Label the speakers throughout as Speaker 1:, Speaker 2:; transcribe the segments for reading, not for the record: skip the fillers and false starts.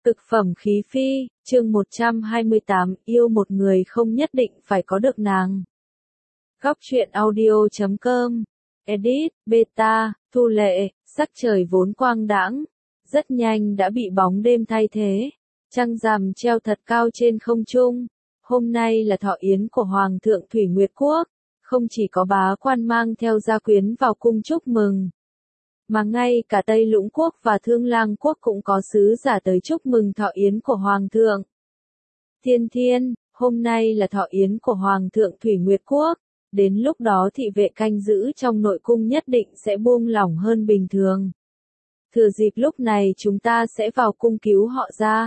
Speaker 1: Cực phẩm khí phi, chương 128, yêu một người không nhất định phải có được nàng. Góc truyện audio.com, edit, beta, thu lệ, sắc trời vốn quang đãng, rất nhanh đã bị bóng đêm thay thế, trăng rằm treo thật cao trên không trung. Hôm nay là thọ yến của Hoàng thượng Thủy Nguyệt Quốc, không chỉ có bá quan mang theo gia quyến vào cung chúc mừng, mà ngay cả Tây Lũng Quốc và Thương Lang Quốc cũng có sứ giả tới chúc mừng thọ yến của Hoàng thượng. Thiên Thiên, hôm nay là thọ yến của Hoàng thượng Thủy Nguyệt Quốc, đến lúc đó thị vệ canh giữ trong nội cung nhất định sẽ buông lỏng hơn bình thường. Thừa dịp lúc này chúng ta sẽ vào cung cứu họ ra.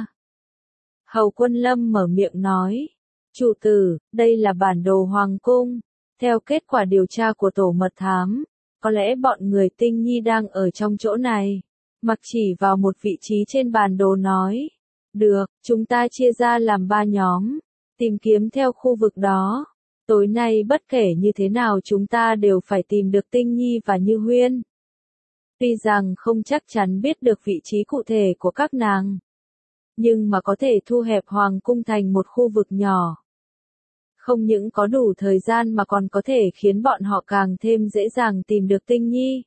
Speaker 1: Hầu Quân Lâm mở miệng nói, chủ tử, đây là bản đồ Hoàng cung, theo kết quả điều tra của tổ mật thám. Có lẽ bọn người Tinh Nhi đang ở trong chỗ này. Mặc chỉ vào một vị trí trên bản đồ nói. Được, chúng ta chia ra làm 3 nhóm. Tìm kiếm theo khu vực đó. Tối nay bất kể như thế nào chúng ta đều phải tìm được Tinh Nhi và Như Huyên. Tuy rằng không chắc chắn biết được vị trí cụ thể của các nàng. Nhưng mà có thể thu hẹp Hoàng cung thành một khu vực nhỏ. Không những có đủ thời gian mà còn có thể khiến bọn họ càng thêm dễ dàng tìm được Tinh Nhi.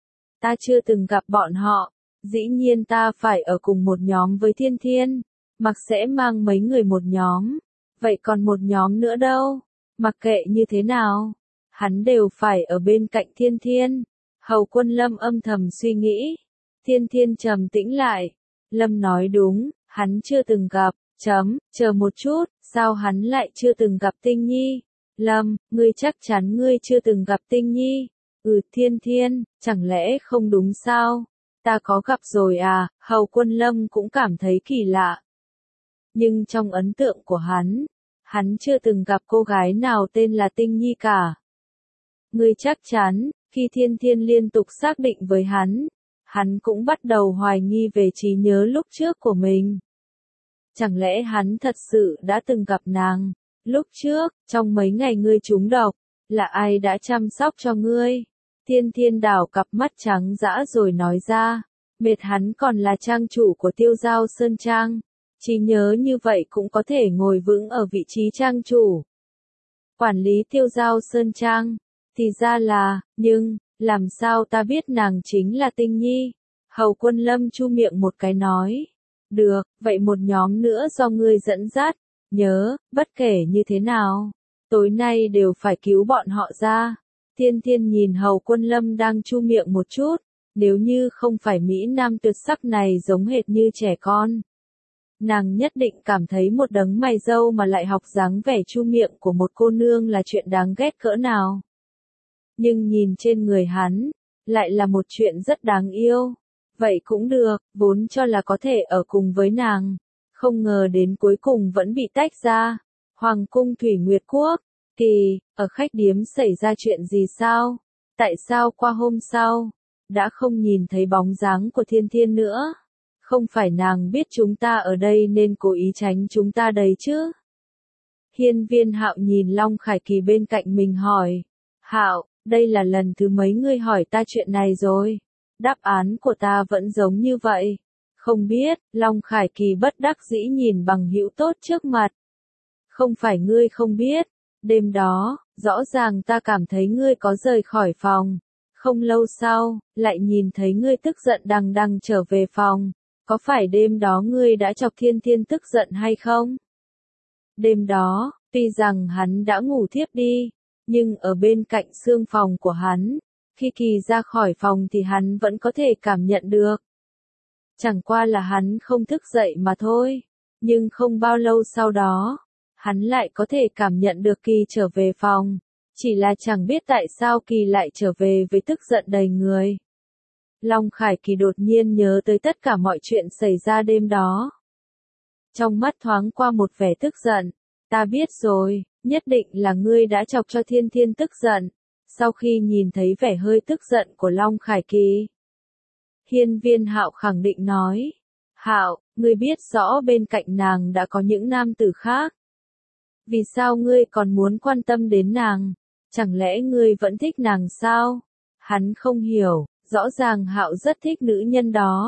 Speaker 1: Ta chưa từng gặp bọn họ, dĩ nhiên ta phải ở cùng một nhóm với Thiên Thiên, mặc sẽ mang mấy người một nhóm, vậy còn một nhóm nữa đâu, mặc kệ như thế nào, hắn đều phải ở bên cạnh Thiên Thiên. Hầu Quân Lâm âm thầm suy nghĩ, Thiên Thiên trầm tĩnh lại, Lâm nói đúng, hắn chưa từng gặp. Chờ một chút, sao hắn lại chưa từng gặp Tinh Nhi? Lâm, ngươi chắc chắn ngươi chưa từng gặp Tinh Nhi? Thiên Thiên, chẳng lẽ không đúng sao? Ta có gặp rồi à? Hầu Quân Lâm cũng cảm thấy kỳ lạ. Nhưng trong ấn tượng của hắn chưa từng gặp cô gái nào tên là Tinh Nhi cả. Ngươi chắc chắn, khi Thiên Thiên liên tục xác định với hắn cũng bắt đầu hoài nghi về trí nhớ lúc trước của mình. Chẳng lẽ hắn thật sự đã từng gặp nàng? Lúc trước, trong mấy ngày ngươi trúng độc, là ai đã chăm sóc cho ngươi? Thiên Thiên đảo cặp mắt trắng dã rồi nói ra, mệt hắn còn là trang chủ của Tiêu Giao Sơn Trang. Trí nhớ như vậy cũng có thể ngồi vững ở vị trí trang chủ. Quản lý Tiêu Giao Sơn Trang, thì ra là, nhưng, làm sao ta biết nàng chính là Tinh Nhi? Hầu Quân Lâm chu miệng một cái nói. Được, vậy một nhóm nữa do ngươi dẫn dắt, nhớ, bất kể như thế nào, tối nay đều phải cứu bọn họ ra. Thiên Thiên nhìn Hầu Quân Lâm đang chu miệng một chút, nếu như không phải Mỹ Nam tuyệt sắc này giống hệt như trẻ con. Nàng nhất định cảm thấy một đấng mày râu mà lại học dáng vẻ chu miệng của một cô nương là chuyện đáng ghét cỡ nào. Nhưng nhìn trên người hắn, lại là một chuyện rất đáng yêu. Vậy cũng được, vốn cho là có thể ở cùng với nàng, không ngờ đến cuối cùng vẫn bị tách ra. Hoàng cung Thủy Nguyệt Quốc, Kỳ, ở khách điếm xảy ra chuyện gì sao? Tại sao qua hôm sau, đã không nhìn thấy bóng dáng của Thiên Thiên nữa? Không phải nàng biết chúng ta ở đây nên cố ý tránh chúng ta đấy chứ? Hiên Viên Hạo nhìn Long Khải Kỳ bên cạnh mình hỏi, Hạo, đây là lần thứ mấy ngươi hỏi ta chuyện này rồi? Đáp án của ta vẫn giống như vậy. Không biết, Long Khải Kỳ bất đắc dĩ nhìn bằng hữu tốt trước mặt. Không phải ngươi không biết, đêm đó, rõ ràng ta cảm thấy ngươi có rời khỏi phòng. Không lâu sau, lại nhìn thấy ngươi tức giận đằng đằng trở về phòng. Có phải đêm đó ngươi đã chọc Thiên Thiên tức giận hay không? Đêm đó, tuy rằng hắn đã ngủ thiếp đi, nhưng ở bên cạnh xương phòng của hắn, khi Kỳ ra khỏi phòng thì hắn vẫn có thể cảm nhận được. Chẳng qua là hắn không thức dậy mà thôi. Nhưng không bao lâu sau đó, hắn lại có thể cảm nhận được Kỳ trở về phòng. Chỉ là chẳng biết tại sao Kỳ lại trở về với tức giận đầy người. Long Khải Kỳ đột nhiên nhớ tới tất cả mọi chuyện xảy ra đêm đó. Trong mắt thoáng qua một vẻ tức giận. Ta biết rồi, nhất định là ngươi đã chọc cho Thiên Thiên tức giận. Sau khi nhìn thấy vẻ hơi tức giận của Long Khải Kỳ, Hiên Viên Hạo khẳng định nói, Hạo, ngươi biết rõ bên cạnh nàng đã có những nam tử khác. Vì sao ngươi còn muốn quan tâm đến nàng? Chẳng lẽ ngươi vẫn thích nàng sao? Hắn không hiểu, rõ ràng Hạo rất thích nữ nhân đó.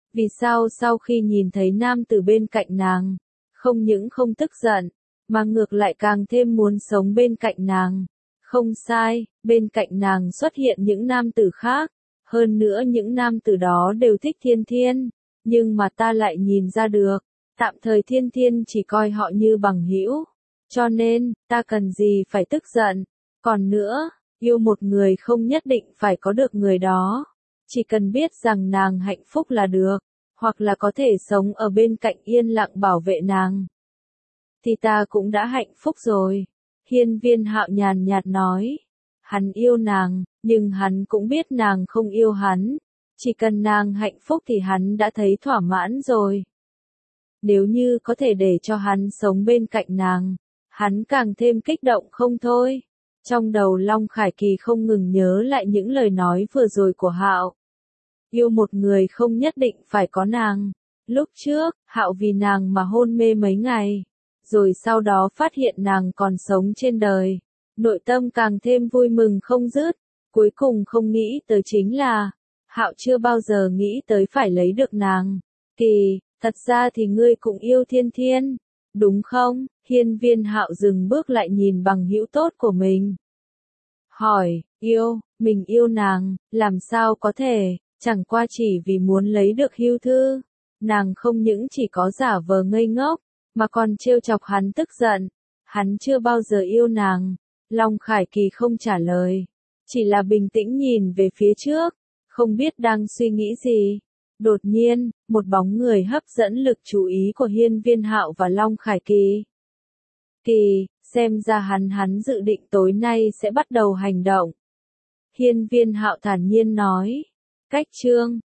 Speaker 1: Vì sao sau khi nhìn thấy nam tử bên cạnh nàng, không những không tức giận, mà ngược lại càng thêm muốn sống bên cạnh nàng. Không sai, bên cạnh nàng xuất hiện những nam tử khác, hơn nữa những nam tử đó đều thích Thiên Thiên, nhưng mà ta lại nhìn ra được, tạm thời Thiên Thiên chỉ coi họ như bằng hữu, cho nên, ta cần gì phải tức giận. Còn nữa, yêu một người không nhất định phải có được người đó, chỉ cần biết rằng nàng hạnh phúc là được, hoặc là có thể sống ở bên cạnh yên lặng bảo vệ nàng, thì ta cũng đã hạnh phúc rồi. Hiên Viên Hạo nhàn nhạt nói, hắn yêu nàng, nhưng hắn cũng biết nàng không yêu hắn, chỉ cần nàng hạnh phúc thì hắn đã thấy thỏa mãn rồi. Nếu như có thể để cho hắn sống bên cạnh nàng, hắn càng thêm kích động không thôi. Trong đầu Long Khải Kỳ không ngừng nhớ lại những lời nói vừa rồi của Hạo. Yêu một người không nhất định phải có nàng. Lúc trước, Hạo vì nàng mà hôn mê mấy ngày, rồi sau đó phát hiện nàng còn sống trên đời. Nội tâm càng thêm vui mừng không dứt, cuối cùng không nghĩ tới chính là, Hạo chưa bao giờ nghĩ tới phải lấy được nàng. Kỳ, thật ra thì ngươi cũng yêu Thiên Thiên, đúng không? Hiên Viên Hạo dừng bước lại nhìn bằng hữu tốt của mình. Hỏi, yêu, mình yêu nàng, làm sao có thể, chẳng qua chỉ vì muốn lấy được hưu thư. Nàng không những chỉ có giả vờ ngây ngốc, mà còn trêu chọc hắn tức giận. Hắn chưa bao giờ yêu nàng. Long Khải Kỳ không trả lời, chỉ là bình tĩnh nhìn về phía trước, không biết đang suy nghĩ gì. Đột nhiên, một bóng người hấp dẫn lực chú ý của Hiên Viên Hạo và Long Khải Kỳ. Kỳ, xem ra hắn dự định tối nay sẽ bắt đầu hành động. Hiên Viên Hạo thản nhiên nói. Cách chương